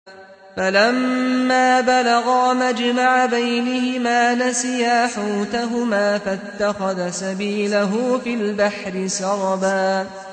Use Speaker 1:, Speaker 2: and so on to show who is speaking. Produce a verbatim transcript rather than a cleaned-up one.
Speaker 1: فَلَمَّا بَلَغَا مَجْمَعَ بَيْنِهِمَا نَسِيَا حُوتَهُمَا فَاتَّخَذَ سَبِيلَهُ فِي الْبَحْرِ سَرَبًا